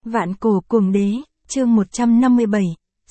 Vạn cổ cuồng đế, chương 157,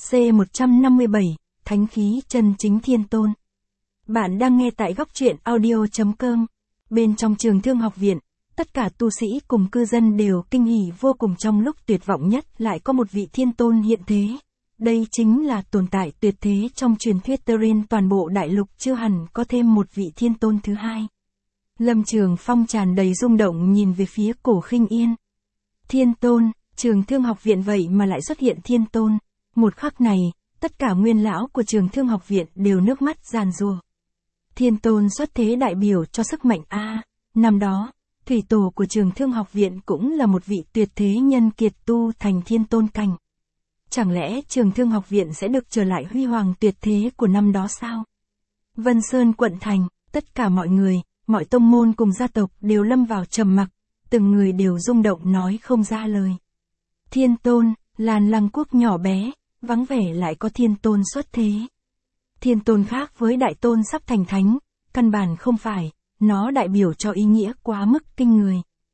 C157, Thánh khí chân chính thiên tôn. Bạn đang nghe tại góc truyện audio.com. Bên trong trường thương học viện, tất cả tu sĩ cùng cư dân đều kinh hỉ vô cùng trong lúc tuyệt vọng nhất lại có một vị thiên tôn hiện thế. Đây chính là tồn tại tuyệt thế trong truyền thuyết trên toàn bộ đại lục, chưa hẳn có thêm một vị thiên tôn thứ hai. Lâm Trường Phong tràn đầy rung động nhìn về phía Cổ Khinh Yên. Thiên tôn, trường thương học viện vậy mà lại xuất hiện thiên tôn. Một khắc này, tất cả nguyên lão của trường thương học viện đều nước mắt giàn giụa. Thiên tôn xuất thế đại biểu cho sức mạnh a. Năm đó, thủy tổ của trường thương học viện cũng là một vị tuyệt thế nhân kiệt tu thành thiên tôn cảnh. Chẳng lẽ trường thương học viện sẽ được trở lại huy hoàng tuyệt thế của năm đó sao? Vân Sơn quận thành, tất cả mọi người, mọi tông môn cùng gia tộc đều lâm vào trầm mặc, từng người đều rung động nói không ra lời. Thiên tôn, Lan Lăng quốc nhỏ bé, vắng vẻ lại có thiên tôn xuất thế. Thiên tôn khác với đại tôn sắp thành thánh, căn bản không phải, nó đại biểu cho ý nghĩa quá mức kinh người.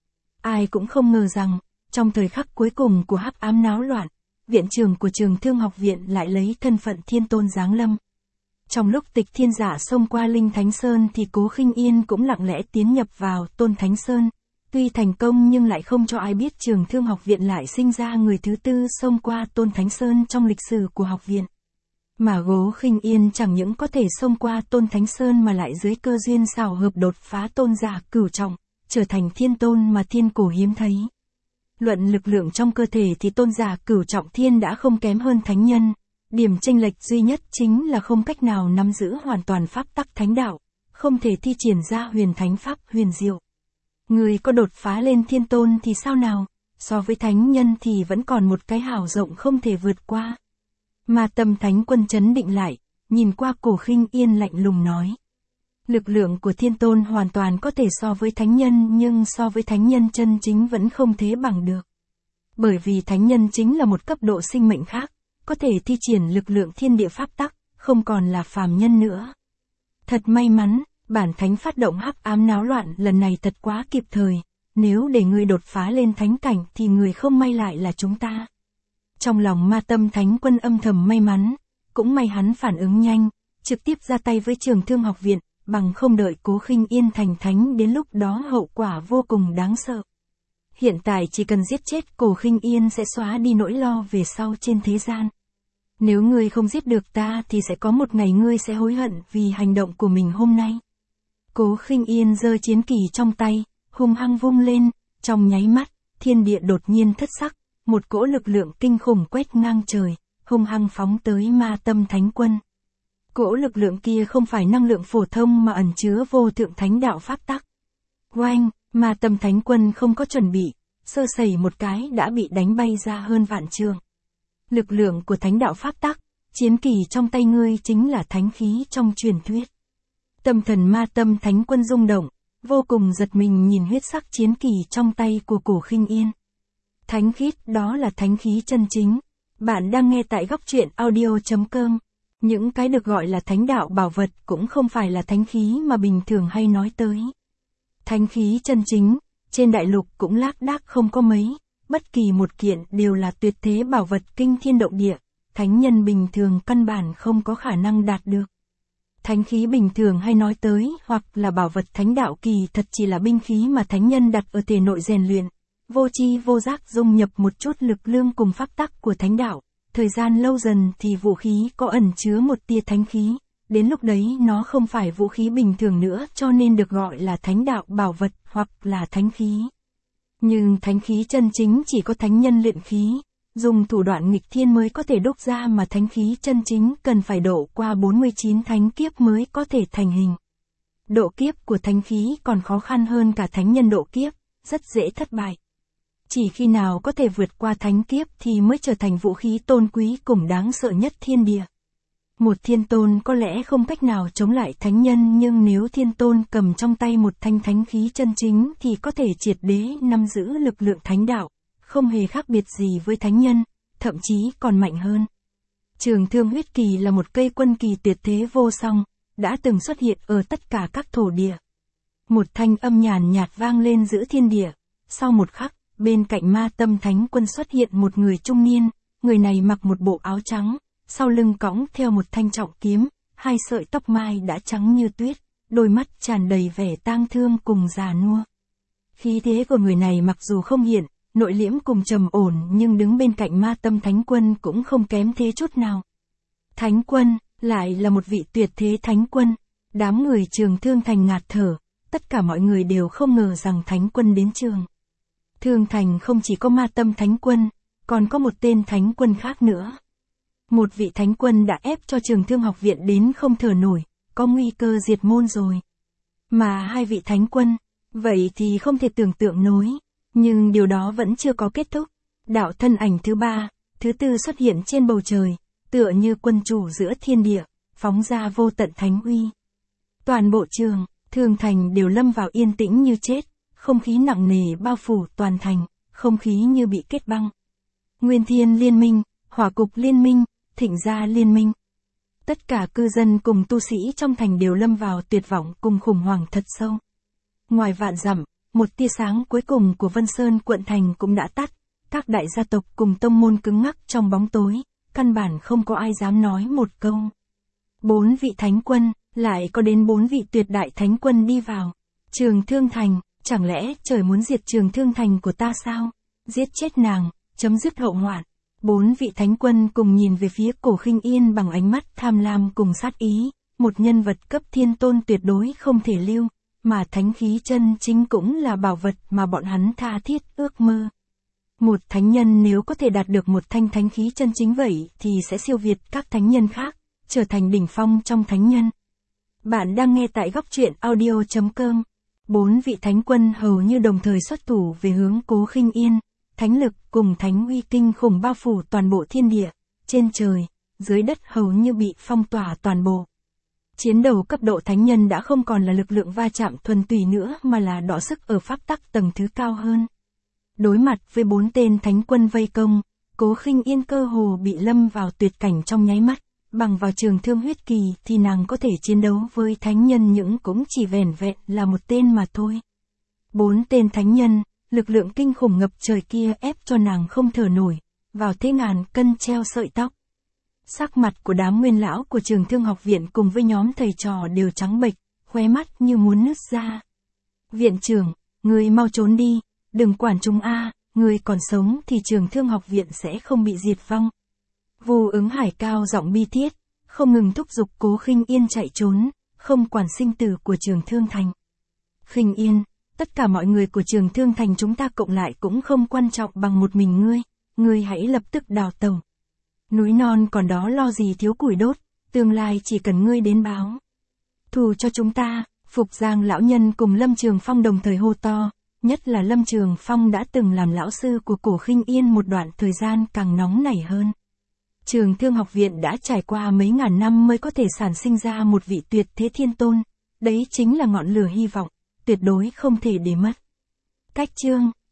Ai cũng không ngờ rằng, trong thời khắc cuối cùng của hắc ám náo loạn, viện trưởng của trường thương học viện lại lấy thân phận thiên tôn giáng lâm. Trong lúc Tịch Thiên Giả xông qua Linh Thánh Sơn thì Cố Khinh Yên cũng lặng lẽ tiến nhập vào Tôn Thánh Sơn. Tuy thành công nhưng lại không cho ai biết trường thương học viện lại sinh ra người thứ tư xông qua Tôn Thánh Sơn trong lịch sử của học viện. Mà Cố Khinh Yên chẳng những có thể xông qua Tôn Thánh Sơn mà lại dưới cơ duyên xảo hợp đột phá tôn giả cửu trọng, trở thành thiên tôn mà thiên cổ hiếm thấy. Luận lực lượng trong cơ thể thì tôn giả cửu trọng thiên đã không kém hơn thánh nhân. Điểm chênh lệch duy nhất chính là không cách nào nắm giữ hoàn toàn pháp tắc thánh đạo, không thể thi triển ra huyền thánh pháp huyền diệu. Người có đột phá lên thiên tôn thì sao nào, so với thánh nhân thì vẫn còn một cái hào rộng không thể vượt qua. Mà Tâm Thánh Quân trấn định lại, nhìn qua Cổ Khinh Yên lạnh lùng nói. Lực lượng của thiên tôn hoàn toàn có thể so với thánh nhân, nhưng so với thánh nhân chân chính vẫn không thế bằng được. Bởi vì thánh nhân chính là một cấp độ sinh mệnh khác, có thể thi triển lực lượng thiên địa pháp tắc, không còn là phàm nhân nữa. Thật may mắn, bản thánh phát động hắc ám náo loạn lần này thật quá kịp thời, nếu để người đột phá lên thánh cảnh thì người không may lại là chúng ta. Trong lòng Ma Tâm Thánh Quân âm thầm may mắn, cũng may hắn phản ứng nhanh, trực tiếp ra tay với trường thương học viện, bằng không đợi Cố Khinh Yên thành thánh đến lúc đó hậu quả vô cùng đáng sợ. Hiện tại chỉ cần giết chết Cổ Khinh Yên sẽ xóa đi nỗi lo về sau trên thế gian. Nếu ngươi không giết được ta thì sẽ có một ngày ngươi sẽ hối hận vì hành động của mình hôm nay. Cố Khinh Yên giơ chiến kỳ trong tay, hung hăng vung lên, trong nháy mắt, thiên địa đột nhiên thất sắc, một cỗ lực lượng kinh khủng quét ngang trời, hung hăng phóng tới Ma Tâm Thánh Quân. Cỗ lực lượng kia không phải năng lượng phổ thông mà ẩn chứa vô thượng thánh đạo pháp tắc. Oanh, Ma Tâm Thánh Quân không có chuẩn bị, sơ sẩy một cái đã bị đánh bay ra hơn vạn trượng. Lực lượng của thánh đạo pháp tắc, chiến kỳ trong tay ngươi chính là thánh khí trong truyền thuyết. Tâm thần Ma Tâm Thánh Quân rung động, vô cùng giật mình nhìn huyết sắc chiến kỳ trong tay của Cổ Khinh Yên. Thánh khiết, đó là thánh khí chân chính. Bạn đang nghe tại góc truyện audio.com. Những cái được gọi là thánh đạo bảo vật cũng không phải là thánh khí mà bình thường hay nói tới. Thánh khí chân chính, trên đại lục cũng lác đác không có mấy. Bất kỳ một kiện đều là tuyệt thế bảo vật kinh thiên động địa, thánh nhân bình thường căn bản không có khả năng đạt được. Thánh khí bình thường hay nói tới, hoặc là bảo vật thánh đạo kỳ thật chỉ là binh khí mà thánh nhân đặt ở thể nội rèn luyện, vô tri vô giác dung nhập một chút lực lượng cùng pháp tắc của thánh đạo, thời gian lâu dần thì vũ khí có ẩn chứa một tia thánh khí, đến lúc đấy nó không phải vũ khí bình thường nữa cho nên được gọi là thánh đạo bảo vật hoặc là thánh khí. Nhưng thánh khí chân chính chỉ có thánh nhân luyện khí, dùng thủ đoạn nghịch thiên mới có thể đúc ra, mà thánh khí chân chính cần phải độ qua 49 thánh kiếp mới có thể thành hình. Độ kiếp của thánh khí còn khó khăn hơn cả thánh nhân độ kiếp, rất dễ thất bại. Chỉ khi nào có thể vượt qua thánh kiếp thì mới trở thành vũ khí tôn quý cùng đáng sợ nhất thiên địa. Một thiên tôn có lẽ không cách nào chống lại thánh nhân, nhưng nếu thiên tôn cầm trong tay một thanh thánh khí chân chính thì có thể triệt để nắm giữ lực lượng thánh đạo, không hề khác biệt gì với thánh nhân, thậm chí còn mạnh hơn. Trường thương huyết kỳ là một cây quân kỳ tuyệt thế vô song, đã từng xuất hiện ở tất cả các thổ địa. Một thanh âm nhàn nhạt vang lên giữa thiên địa, sau một khắc, bên cạnh Ma Tâm Thánh Quân xuất hiện một người trung niên, người này mặc một bộ áo trắng, sau lưng cõng theo một thanh trọng kiếm, hai sợi tóc mai đã trắng như tuyết, đôi mắt tràn đầy vẻ tang thương cùng già nua. Khí thế của người này mặc dù không hiện, nội liễm cùng trầm ổn nhưng đứng bên cạnh Ma Tâm Thánh Quân cũng không kém thế chút nào. Thánh Quân, lại là một vị tuyệt thế Thánh Quân. Đám người Trường Thương Thành ngạt thở, tất cả mọi người đều không ngờ rằng Thánh Quân đến Trường Thương Thành không chỉ có Ma Tâm Thánh Quân, còn có một tên Thánh Quân khác nữa. Một vị Thánh Quân đã ép cho Trường Thương học viện đến không thở nổi, có nguy cơ diệt môn rồi. Mà hai vị Thánh Quân, vậy thì không thể tưởng tượng nổi. Nhưng điều đó vẫn chưa có kết thúc. Đạo thân ảnh thứ ba, thứ tư xuất hiện trên bầu trời, tựa như quân chủ giữa thiên địa, phóng ra vô tận thánh uy. Toàn bộ Trường Thương Thành đều lâm vào yên tĩnh như chết, không khí nặng nề bao phủ toàn thành, không khí như bị kết băng. Nguyên Thiên Liên Minh, Hỏa Cục Liên Minh, Thịnh Gia Liên Minh. Tất cả cư dân cùng tu sĩ trong thành đều lâm vào tuyệt vọng cùng khủng hoảng thật sâu. Ngoài vạn dặm, một tia sáng cuối cùng của Vân Sơn quận thành cũng đã tắt, các đại gia tộc cùng tông môn cứng ngắc trong bóng tối, căn bản không có ai dám nói một câu. 4 vị Thánh Quân, lại có đến 4 vị tuyệt đại Thánh Quân đi vào Trường Thương Thành, chẳng lẽ trời muốn diệt Trường Thương Thành của ta sao? Giết chết nàng, chấm dứt hậu hoạn. 4 vị Thánh Quân cùng nhìn về phía Cổ Khinh Yên bằng ánh mắt tham lam cùng sát ý, một nhân vật cấp thiên tôn tuyệt đối không thể lưu, mà thánh khí chân chính cũng là bảo vật mà bọn hắn tha thiết ước mơ. Một thánh nhân nếu có thể đạt được một thanh thánh khí chân chính vậy thì sẽ siêu việt các thánh nhân khác, trở thành đỉnh phong trong thánh nhân. Bạn đang nghe tại góc truyện audio.com. 4 vị Thánh Quân hầu như đồng thời xuất thủ về hướng Cố Khinh Yên, thánh lực cùng thánh uy kinh khủng bao phủ toàn bộ thiên địa, trên trời, dưới đất hầu như bị phong tỏa toàn bộ. Chiến đấu cấp độ thánh nhân đã không còn là lực lượng va chạm thuần túy nữa mà là đọ sức ở pháp tắc tầng thứ cao hơn. Đối mặt với 4 tên Thánh Quân vây công, Cố Khinh Yên cơ hồ bị lâm vào tuyệt cảnh trong nháy mắt, bằng vào trường thương huyết kỳ thì nàng có thể chiến đấu với thánh nhân nhưng cũng chỉ vẻn vẹn là một tên mà thôi. 4 tên thánh nhân, lực lượng kinh khủng ngập trời kia ép cho nàng không thở nổi, vào thế ngàn cân treo sợi tóc. Sắc mặt của đám nguyên lão của Trường Thương học viện cùng với nhóm thầy trò đều trắng bệch, khóe mắt như muốn nứt ra. Viện trưởng, ngươi mau trốn đi, đừng quản chúng a, ngươi còn sống thì Trường Thương học viện sẽ không bị diệt vong. Vô Ứng Hải cao giọng bi thiết, không ngừng thúc giục Cố Khinh Yên chạy trốn, không quản sinh tử của Trường Thương Thành. Khinh Yên, tất cả mọi người của Trường Thương Thành chúng ta cộng lại cũng không quan trọng bằng một mình ngươi hãy lập tức đào tẩu. Núi non còn đó lo gì thiếu củi đốt, tương lai chỉ cần ngươi đến báo thù cho chúng ta. Phục Giang lão nhân cùng Lâm Trường Phong đồng thời hô to, nhất là Lâm Trường Phong đã từng làm lão sư của Cổ Khinh Yên một đoạn thời gian càng nóng nảy hơn. Trường Thương học viện đã trải qua mấy ngàn năm mới có thể sản sinh ra một vị tuyệt thế thiên tôn, đấy chính là ngọn lửa hy vọng, tuyệt đối không thể để mất. Cách chương